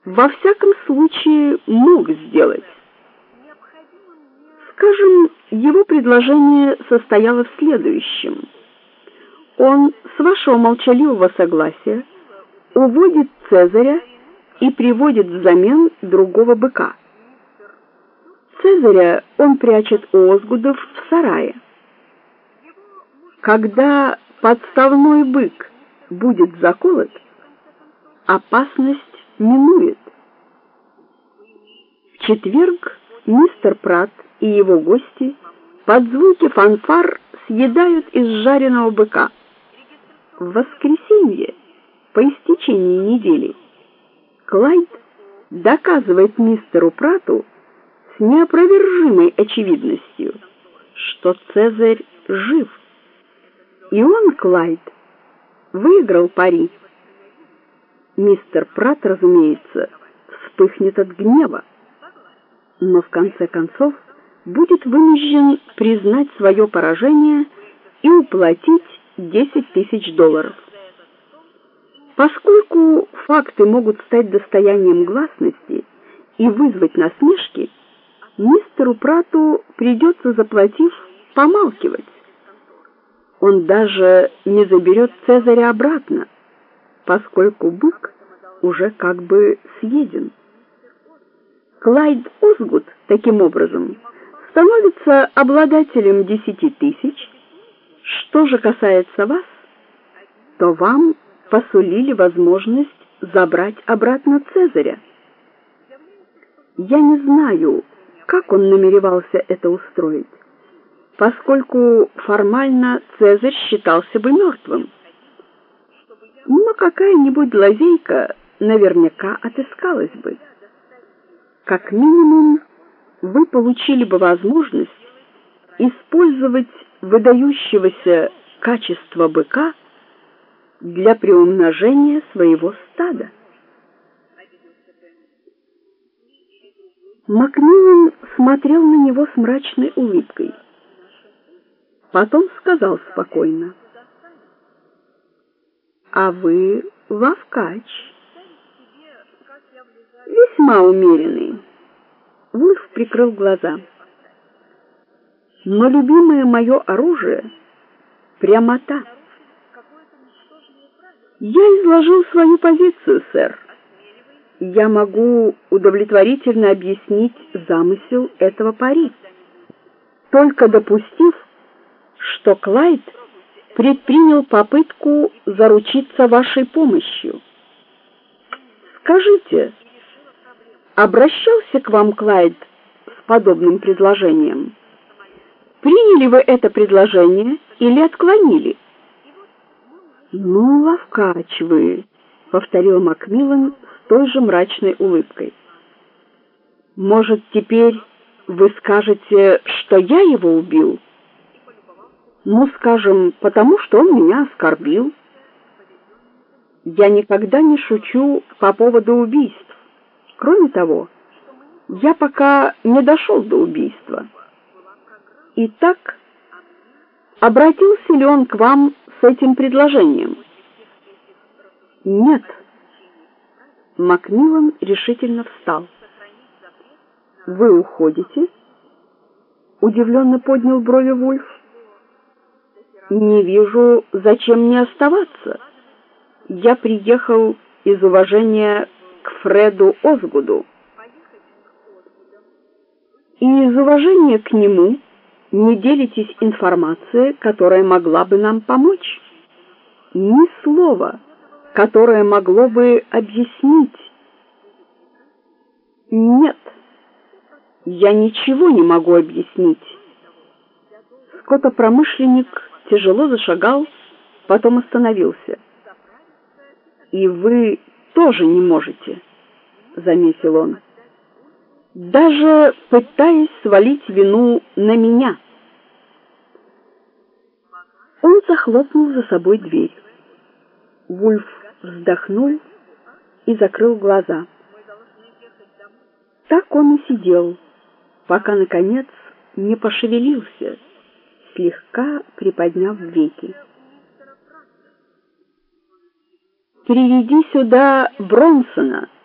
во всяком случае мог сделать. Скажем, его предложение состояло в следующем. Он, с вашего молчаливого согласия, уводит Цезаря и приводит взамен другого быка. Цезаря он прячет у Озгудов в сарае. Когда подставной бык будет заколот, опасность минует. В четверг мистер Пратт и его гости под звуки фанфар съедают изжаренного быка. В воскресенье, по истечении недели, Клайд доказывает мистеру Пратту с неопровержимой очевидностью, что Цезарь жив. И он, Клайд, выиграл пари. Мистер Пратт, разумеется, вспыхнет от гнева, но в конце концов будет вынужден признать свое поражение и уплатить $10 000. Поскольку факты могут стать достоянием гласности и вызвать насмешки, мистеру Пратту придется, заплатив, помалкивать. Он даже не заберет Цезаря обратно, поскольку бык уже как бы съеден. Клайд Озгуд, таким образом, становится обладателем 10 000. Что же касается вас, то вам посулили возможность забрать обратно Цезаря. Я не знаю, как он намеревался это устроить, поскольку формально Цезарь считался бы мертвым. Но какая-нибудь лазейка наверняка отыскалась бы. Как минимум, вы получили бы возможность использовать выдающегося качества быка для приумножения своего стада. Макмиллан смотрел на него с мрачной улыбкой. Потом сказал спокойно: «А вы ловкач, весьма умеренный». Вульф прикрыл глаза. «Но любимое мое оружие — прямота. Я изложил свою позицию, сэр. Я могу удовлетворительно объяснить замысел этого пари, только допустив, что Клайд предпринял попытку заручиться вашей помощью. Скажите, обращался к вам Клайд с подобным предложением? Приняли вы это предложение или отклонили?» «Ну, ловкач вы», — повторил Макмиллан с той же мрачной улыбкой. «Может, теперь вы скажете, что я его убил? Ну, скажем, потому что он меня оскорбил. Я никогда не шучу по поводу убийств. Кроме того, я пока не дошел до убийства. Итак, обратился ли он к вам с этим предложением?» «Нет». Макмиллан решительно встал. «Вы уходите?» — удивленно поднял брови Вульф. «Не вижу, зачем мне оставаться. Я приехал из уважения к Фреду Озгуду. И из уважения к нему не делитесь информацией, которая могла бы нам помочь. Ни слова, которое могло бы объяснить». «Нет, я ничего не могу объяснить». Скотопромышленник тяжело зашагал, потом остановился. «И вы тоже не можете», — заметил он, «даже пытаясь свалить вину на меня». Он захлопнул за собой дверь. Вульф вздохнул и закрыл глаза. Так он и сидел, пока, наконец, не пошевелился, слегка приподняв веки. «Приведи сюда Бронсона»,